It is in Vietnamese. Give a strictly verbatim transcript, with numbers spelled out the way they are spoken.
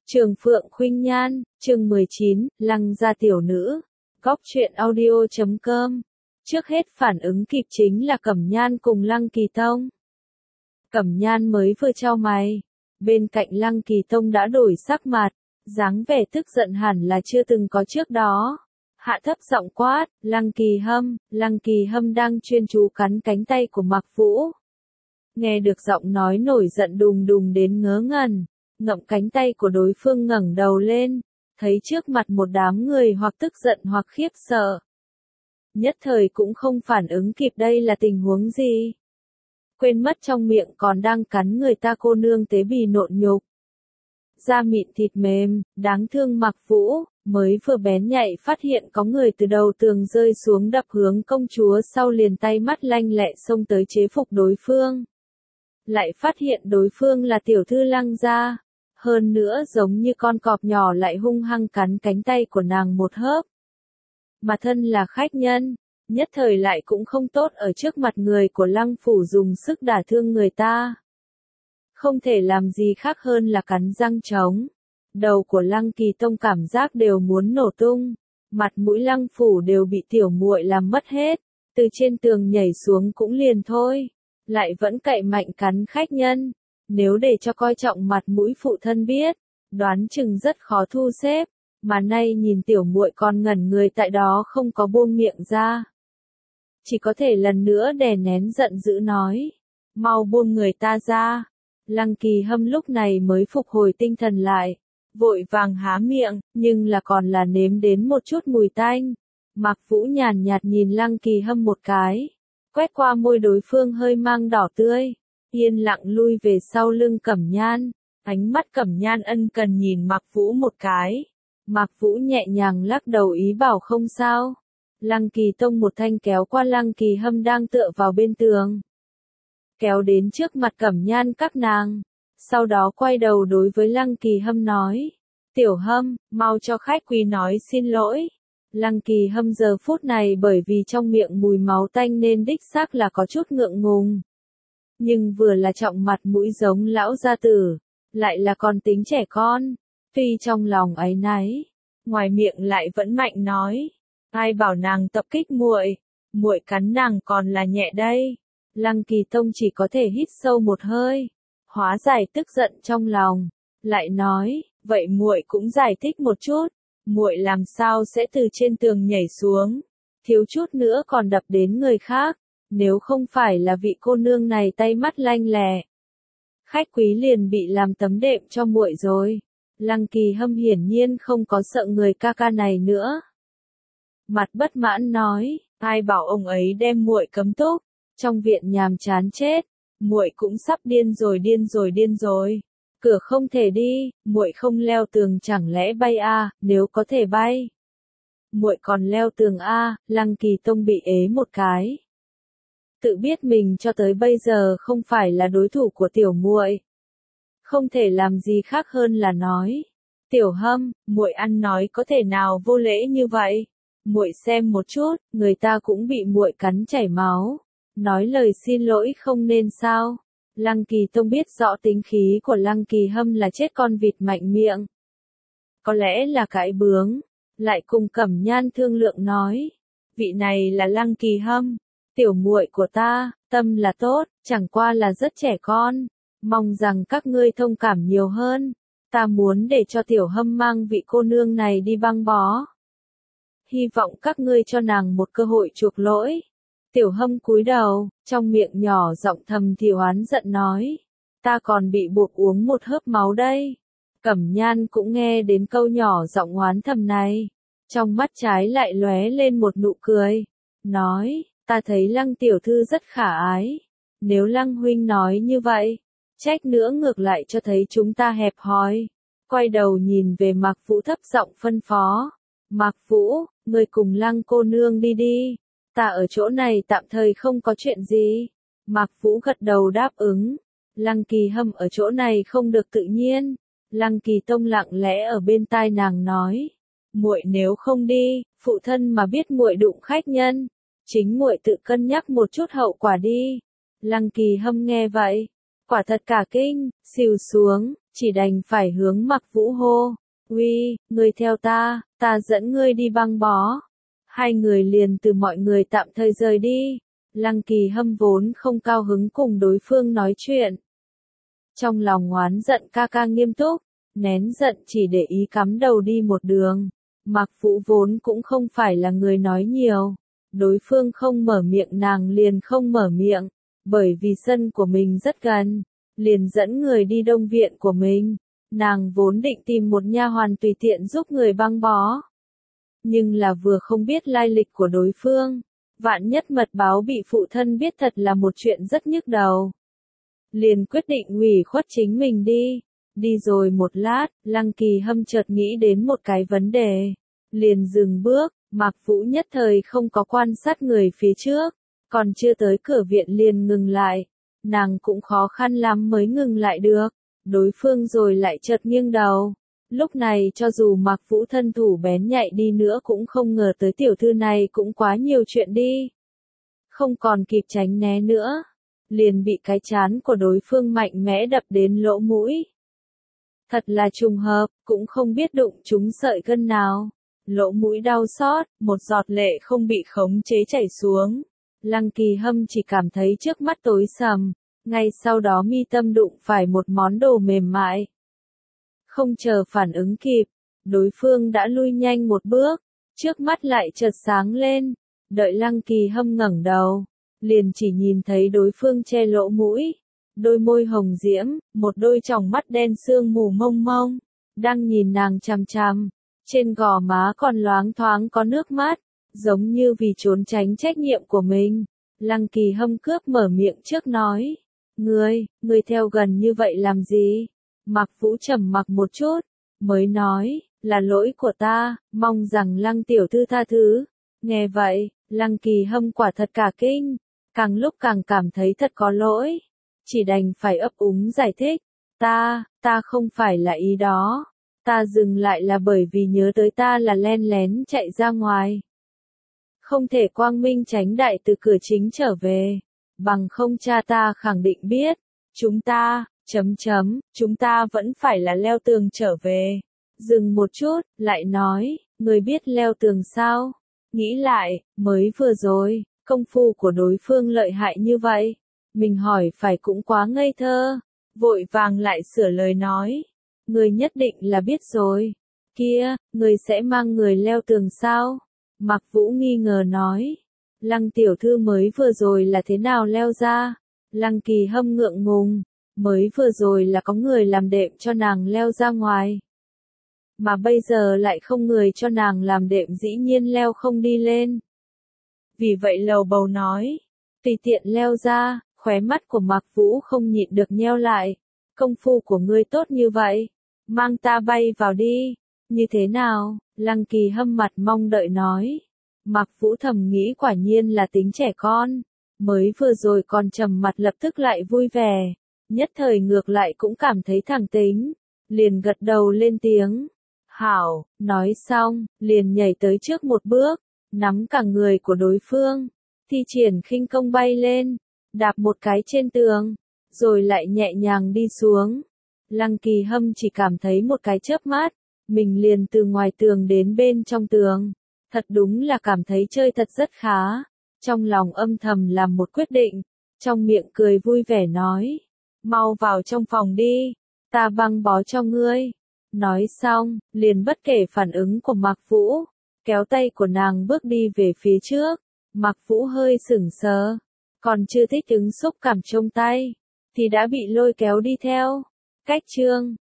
Trường Phượng Khuynh Nhan, chương mười chín, Lăng gia tiểu nữ. Góc truyện audio chấm com. Trước hết phản ứng kịp chính là Cẩm Nhan cùng Lăng Kỳ Tông. Cẩm Nhan mới vừa chau mày, bên cạnh Lăng Kỳ Tông đã đổi sắc mặt, dáng vẻ tức giận hẳn là chưa từng có trước đó. Hạ thấp giọng quát, Lăng Kỳ Hâm, Lăng Kỳ Hâm đang chuyên chú cắn cánh tay của Mạc Vũ. Nghe được giọng nói nổi giận đùng đùng đến ngớ ngẩn, ngậm cánh tay của đối phương ngẩng đầu lên, thấy trước mặt một đám người hoặc tức giận hoặc khiếp sợ. Nhất thời cũng không phản ứng kịp đây là tình huống gì. Quên mất trong miệng còn đang cắn người ta cô nương tế bì nộn nhục. Da mịn thịt mềm, đáng thương Mạc Vũ, mới vừa bén nhạy phát hiện có người từ đầu tường rơi xuống đập hướng công chúa sau liền tay mắt lanh lẹ xông tới chế phục đối phương. Lại phát hiện đối phương là tiểu thư Lăng gia. Hơn nữa giống như con cọp nhỏ lại hung hăng cắn cánh tay của nàng một hớp. Mà thân là khách nhân, nhất thời lại cũng không tốt ở trước mặt người của Lăng phủ dùng sức đả thương người ta. Không thể làm gì khác hơn là cắn răng trống. Đầu của Lăng Kỳ Tông cảm giác đều muốn nổ tung, mặt mũi Lăng phủ đều bị tiểu muội làm mất hết, từ trên tường nhảy xuống cũng liền thôi, lại vẫn cậy mạnh cắn khách nhân. Nếu để cho coi trọng mặt mũi phụ thân biết, đoán chừng rất khó thu xếp, mà nay nhìn tiểu muội còn ngẩn người tại đó không có buông miệng ra. Chỉ có thể lần nữa đè nén giận dữ nói, mau buông người ta ra. Lăng Kỳ Hâm lúc này mới phục hồi tinh thần lại, vội vàng há miệng, nhưng là còn là nếm đến một chút mùi tanh. Mạc Vũ nhàn nhạt nhìn Lăng Kỳ Hâm một cái, quét qua môi đối phương hơi mang đỏ tươi. Yên lặng lui về sau lưng Cẩm Nhan, ánh mắt Cẩm Nhan ân cần nhìn Mạc Vũ một cái. Mạc Vũ nhẹ nhàng lắc đầu ý bảo không sao. Lăng Kỳ Tông một thanh kéo qua Lăng Kỳ Hâm đang tựa vào bên tường. Kéo đến trước mặt Cẩm Nhan các nàng. Sau đó quay đầu đối với Lăng Kỳ Hâm nói. Tiểu Hâm, mau cho khách quý nói xin lỗi. Lăng Kỳ Hâm giờ phút này bởi vì trong miệng mùi máu tanh nên đích xác là có chút ngượng ngùng. Nhưng vừa là trọng mặt mũi giống lão gia tử, lại là còn tính trẻ con, tuy trong lòng áy náy, ngoài miệng lại vẫn mạnh nói, ai bảo nàng tập kích muội, muội cắn nàng còn là nhẹ đây. Lăng Kỳ Tông chỉ có thể hít sâu một hơi, hóa giải tức giận trong lòng, lại nói, vậy muội cũng giải thích một chút, muội làm sao sẽ từ trên tường nhảy xuống, thiếu chút nữa còn đập đến người khác. Nếu không phải là vị cô nương này tay mắt lanh lẹ, khách quý liền bị làm tấm đệm cho muội rồi. Lăng Kỳ Hâm hiển nhiên không có sợ người ca ca này nữa. Mặt bất mãn nói, ai bảo ông ấy đem muội cấm túc, trong viện nhàm chán chết, muội cũng sắp điên rồi điên rồi điên rồi. Cửa không thể đi, muội không leo tường chẳng lẽ bay à, nếu có thể bay. Muội còn leo tường a, à, Lăng Kỳ Tông bị ế một cái. Tự biết mình cho tới bây giờ không phải là đối thủ của tiểu muội, không thể làm gì khác hơn là nói, Tiểu Hâm, muội ăn nói có thể nào vô lễ như vậy? Muội xem một chút, người ta cũng bị muội cắn chảy máu, nói lời xin lỗi không nên sao? Lăng Kỳ Tông biết rõ tính khí của Lăng Kỳ Hâm là chết con vịt mạnh miệng, có lẽ là cãi bướng, lại cùng Cẩm Nhan thương lượng nói, vị này là Lăng Kỳ Hâm. Tiểu muội của ta, tâm là tốt, chẳng qua là rất trẻ con, mong rằng các ngươi thông cảm nhiều hơn, ta muốn để cho Tiểu Hâm mang vị cô nương này đi băng bó. Hy vọng các ngươi cho nàng một cơ hội chuộc lỗi. Tiểu Hâm cúi đầu, trong miệng nhỏ giọng thầm thì oán giận nói, ta còn bị buộc uống một hớp máu đây. Cẩm Nhan cũng nghe đến câu nhỏ giọng oán thầm này, trong mắt trái lại lóe lên một nụ cười, nói, ta thấy Lăng tiểu thư rất khả ái. Nếu Lăng huynh nói như vậy, trách nữa ngược lại cho thấy chúng ta hẹp hòi. Quay đầu nhìn về Mạc Vũ thấp giọng phân phó. Mạc Vũ, ngươi cùng Lăng cô nương đi đi. Ta ở chỗ này tạm thời không có chuyện gì. Mạc Vũ gật đầu đáp ứng. Lăng Kỳ Hâm ở chỗ này không được tự nhiên. Lăng Kỳ Tông lặng lẽ ở bên tai nàng nói. Muội nếu không đi, phụ thân mà biết muội đụng khách nhân. Chính muội tự cân nhắc một chút hậu quả đi. Lăng Kỳ Hâm nghe vậy, quả thật cả kinh, xìu xuống, chỉ đành phải hướng Mạc Vũ hô, uy, ngươi theo ta, ta dẫn ngươi đi băng bó. Hai người liền từ mọi người tạm thời rời đi. Lăng Kỳ Hâm vốn không cao hứng cùng đối phương nói chuyện. Trong lòng oán giận ca ca nghiêm túc, nén giận chỉ để ý cắm đầu đi một đường. Mạc Vũ vốn cũng không phải là người nói nhiều. Đối phương không mở miệng nàng liền không mở miệng, bởi vì sân của mình rất gần, liền dẫn người đi đông viện của mình. Nàng vốn định tìm một nha hoàn tùy tiện giúp người băng bó. Nhưng là vừa không biết lai lịch của đối phương, vạn nhất mật báo bị phụ thân biết thật là một chuyện rất nhức đầu. Liền quyết định ủy khuất chính mình đi. Đi rồi một lát, Lăng Kỳ Hâm chợt nghĩ đến một cái vấn đề. Liền dừng bước, Mạc Vũ nhất thời không có quan sát người phía trước, còn chưa tới cửa viện liền ngừng lại. Nàng cũng khó khăn lắm mới ngừng lại được, đối phương rồi lại chợt nghiêng đầu. Lúc này cho dù Mạc Vũ thân thủ bén nhạy đi nữa cũng không ngờ tới tiểu thư này cũng quá nhiều chuyện đi. Không còn kịp tránh né nữa, liền bị cái chán của đối phương mạnh mẽ đập đến lỗ mũi. Thật là trùng hợp, cũng không biết đụng trúng sợi gân nào. Lỗ mũi đau xót, một giọt lệ không bị khống chế chảy xuống. Lăng Kỳ Hâm chỉ cảm thấy trước mắt tối sầm, ngay sau đó mi tâm đụng phải một món đồ mềm mại. Không chờ phản ứng kịp, đối phương đã lui nhanh một bước, trước mắt lại chợt sáng lên. Đợi Lăng Kỳ Hâm ngẩng đầu, liền chỉ nhìn thấy đối phương che lỗ mũi, đôi môi hồng diễm, một đôi tròng mắt đen sương mù mông mông, đang nhìn nàng chằm chằm. Trên gò má còn loáng thoáng có nước mắt, giống như vì trốn tránh trách nhiệm của mình. Lăng Kỳ Hâm cướp mở miệng trước nói, ngươi, ngươi theo gần như vậy làm gì? Mạc Vũ trầm mặc một chút, mới nói, là lỗi của ta, mong rằng Lăng tiểu thư tha thứ. Nghe vậy, Lăng Kỳ Hâm quả thật cả kinh, càng lúc càng cảm thấy thật có lỗi, chỉ đành phải ấp úng giải thích, ta, ta không phải là ý đó. Ta dừng lại là bởi vì nhớ tới ta là len lén chạy ra ngoài. Không thể quang minh tránh đại từ cửa chính trở về. Bằng không cha ta khẳng định biết. Chúng ta, chấm chấm, chúng ta vẫn phải là leo tường trở về. Dừng một chút, lại nói, người biết leo tường sao? Nghĩ lại, mới vừa rồi, công phu của đối phương lợi hại như vậy. Mình hỏi phải cũng quá ngây thơ. Vội vàng lại sửa lời nói. Người nhất định là biết rồi. Kia, người sẽ mang người leo tường sao? Mạc Vũ nghi ngờ nói. Lăng tiểu thư mới vừa rồi là thế nào leo ra? Lăng Kỳ Hâm ngượng ngùng. Mới vừa rồi là có người làm đệm cho nàng leo ra ngoài. Mà bây giờ lại không người cho nàng làm đệm dĩ nhiên leo không đi lên. Vì vậy lầu bầu nói. Tùy tiện leo ra, khóe mắt của Mạc Vũ không nhịn được nheo lại. Công phu của ngươi tốt như vậy. Mang ta bay vào đi. Như thế nào? Lăng Kỳ Hâm mặt mong đợi nói. Mạc Vũ thầm nghĩ quả nhiên là tính trẻ con. Mới vừa rồi còn trầm mặt lập tức lại vui vẻ. Nhất thời ngược lại cũng cảm thấy thẳng tính. Liền gật đầu lên tiếng. Hảo, nói xong, liền nhảy tới trước một bước. Nắm cả người của đối phương. Thi triển khinh công bay lên. Đạp một cái trên tường. Rồi lại nhẹ nhàng đi xuống. Lăng Kỳ Hâm chỉ cảm thấy một cái chớp mắt, mình liền từ ngoài tường đến bên trong tường. Thật đúng là cảm thấy chơi thật rất khá. Trong lòng âm thầm làm một quyết định, trong miệng cười vui vẻ nói, mau vào trong phòng đi, ta băng bó cho ngươi. Nói xong, liền bất kể phản ứng của Mạc Vũ, kéo tay của nàng bước đi về phía trước. Mạc Vũ hơi sững sờ, còn chưa thích ứng xúc cảm trong tay, thì đã bị lôi kéo đi theo. Cách chương